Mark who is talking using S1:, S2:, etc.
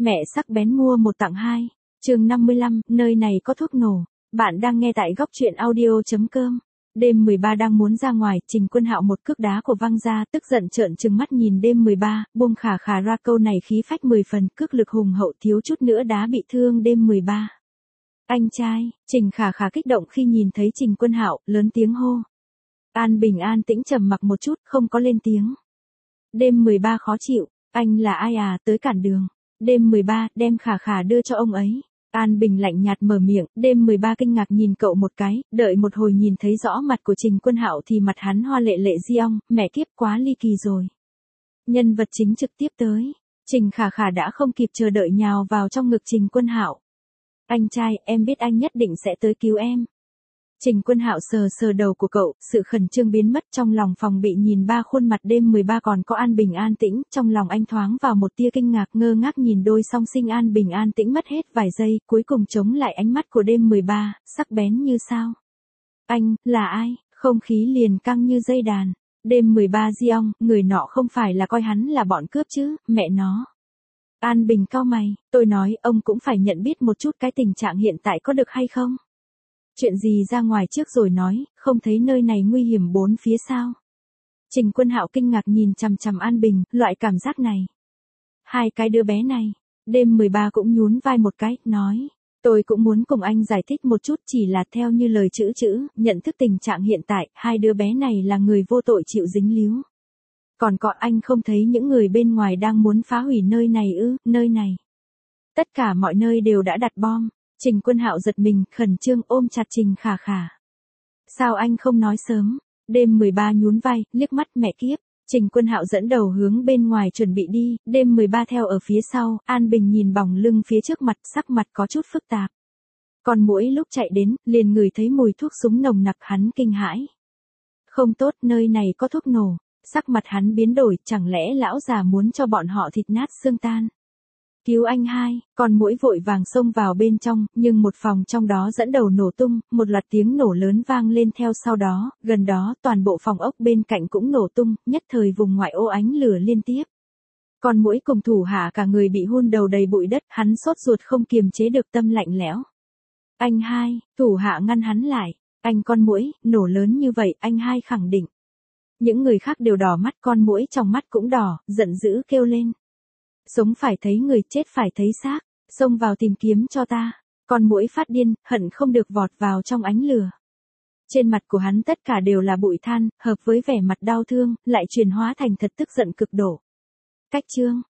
S1: Mẹ sắc bén mua một tặng hai. Chương 55, nơi này có thuốc nổ. Bạn đang nghe tại góc truyện audio.com. Đêm 13 đang muốn ra ngoài, Trình Quân Hạo một cước đá của văng ra, tức giận trợn trừng mắt nhìn đêm 13, buông khà khà ra câu này khí phách 10 phần, cước lực hùng hậu thiếu chút nữa đá bị thương đêm 13. Anh trai, Trình khà khà kích động khi nhìn thấy Trình Quân Hạo, lớn tiếng hô. An Bình an tĩnh trầm mặc một chút, không có lên tiếng. Đêm 13 khó chịu, anh là ai à, tới cản đường. Đêm 13, đem khà khà đưa cho ông ấy. An Bình lạnh nhạt mở miệng, đêm 13 kinh ngạc nhìn cậu một cái, đợi một hồi nhìn thấy rõ mặt của Trình Quân Hạo thì mặt hắn hoa lệ lệ diong, mẹ kiếp quá ly kỳ rồi. Nhân vật chính trực tiếp tới, Trình khà khà đã không kịp chờ đợi nhào vào trong ngực Trình Quân Hạo. Anh trai, em biết anh nhất định sẽ tới cứu em. Trình Quân Hạo sờ sờ đầu của cậu, sự khẩn trương biến mất trong lòng phòng bị nhìn ba khuôn mặt đêm 13 còn có An Bình an tĩnh, trong lòng anh thoáng vào một tia kinh ngạc ngơ ngác nhìn đôi song sinh An Bình an tĩnh mất hết vài giây, cuối cùng chống lại ánh mắt của đêm 13, sắc bén như sao. Anh, là ai? Không khí liền căng như dây đàn. Đêm 13 Diong, người nọ không phải là coi hắn là bọn cướp chứ, mẹ nó. An Bình cau mày, tôi nói ông cũng phải nhận biết một chút cái tình trạng hiện tại có được hay không? Chuyện gì ra ngoài trước rồi nói, không thấy nơi này nguy hiểm bốn phía sao? Trình Quân Hạo kinh ngạc nhìn chằm chằm An Bình, loại cảm giác này. Hai cái đứa bé này, đêm 13 cũng nhún vai một cái, nói. Tôi cũng muốn cùng anh giải thích một chút chỉ là theo như lời chữ, nhận thức tình trạng hiện tại, hai đứa bé này là người vô tội chịu dính líu. Còn có anh không thấy những người bên ngoài đang muốn phá hủy nơi này ư, nơi này. Tất cả mọi nơi đều đã đặt bom. Trình Quân Hạo giật mình, khẩn trương ôm chặt Trình khà khà. Sao anh không nói sớm? Đêm 13 nhún vai, liếc mắt mẹ kiếp. Trình Quân Hạo dẫn đầu hướng bên ngoài chuẩn bị đi, đêm 13 theo ở phía sau, An Bình nhìn bóng lưng phía trước mặt, sắc mặt có chút phức tạp. Còn mỗi lúc chạy đến, liền ngửi thấy mùi thuốc súng nồng nặc hắn kinh hãi. Không tốt, nơi này có thuốc nổ. Sắc mặt hắn biến đổi, chẳng lẽ lão già muốn cho bọn họ thịt nát xương tan. Cứu anh hai, con muỗi vội vàng xông vào bên trong, nhưng một phòng trong đó dẫn đầu nổ tung, một loạt tiếng nổ lớn vang lên theo sau đó, gần đó toàn bộ phòng ốc bên cạnh cũng nổ tung, nhất thời vùng ngoại ô ánh lửa liên tiếp. Con muỗi cùng thủ hạ cả người bị hun đầu đầy bụi đất, hắn sốt ruột không kiềm chế được tâm lạnh lẽo. Anh hai, thủ hạ ngăn hắn lại, anh con muỗi, nổ lớn như vậy, anh hai khẳng định. Những người khác đều đỏ mắt, con muỗi trong mắt cũng đỏ, giận dữ kêu lên. Sống phải thấy người, chết phải thấy xác, xông vào tìm kiếm cho ta. Con muỗi phát điên, hận không được vọt vào trong ánh lửa. Trên mặt của hắn tất cả đều là bụi than, hợp với vẻ mặt đau thương, lại chuyển hóa thành thật tức giận cực độ. Cách chương,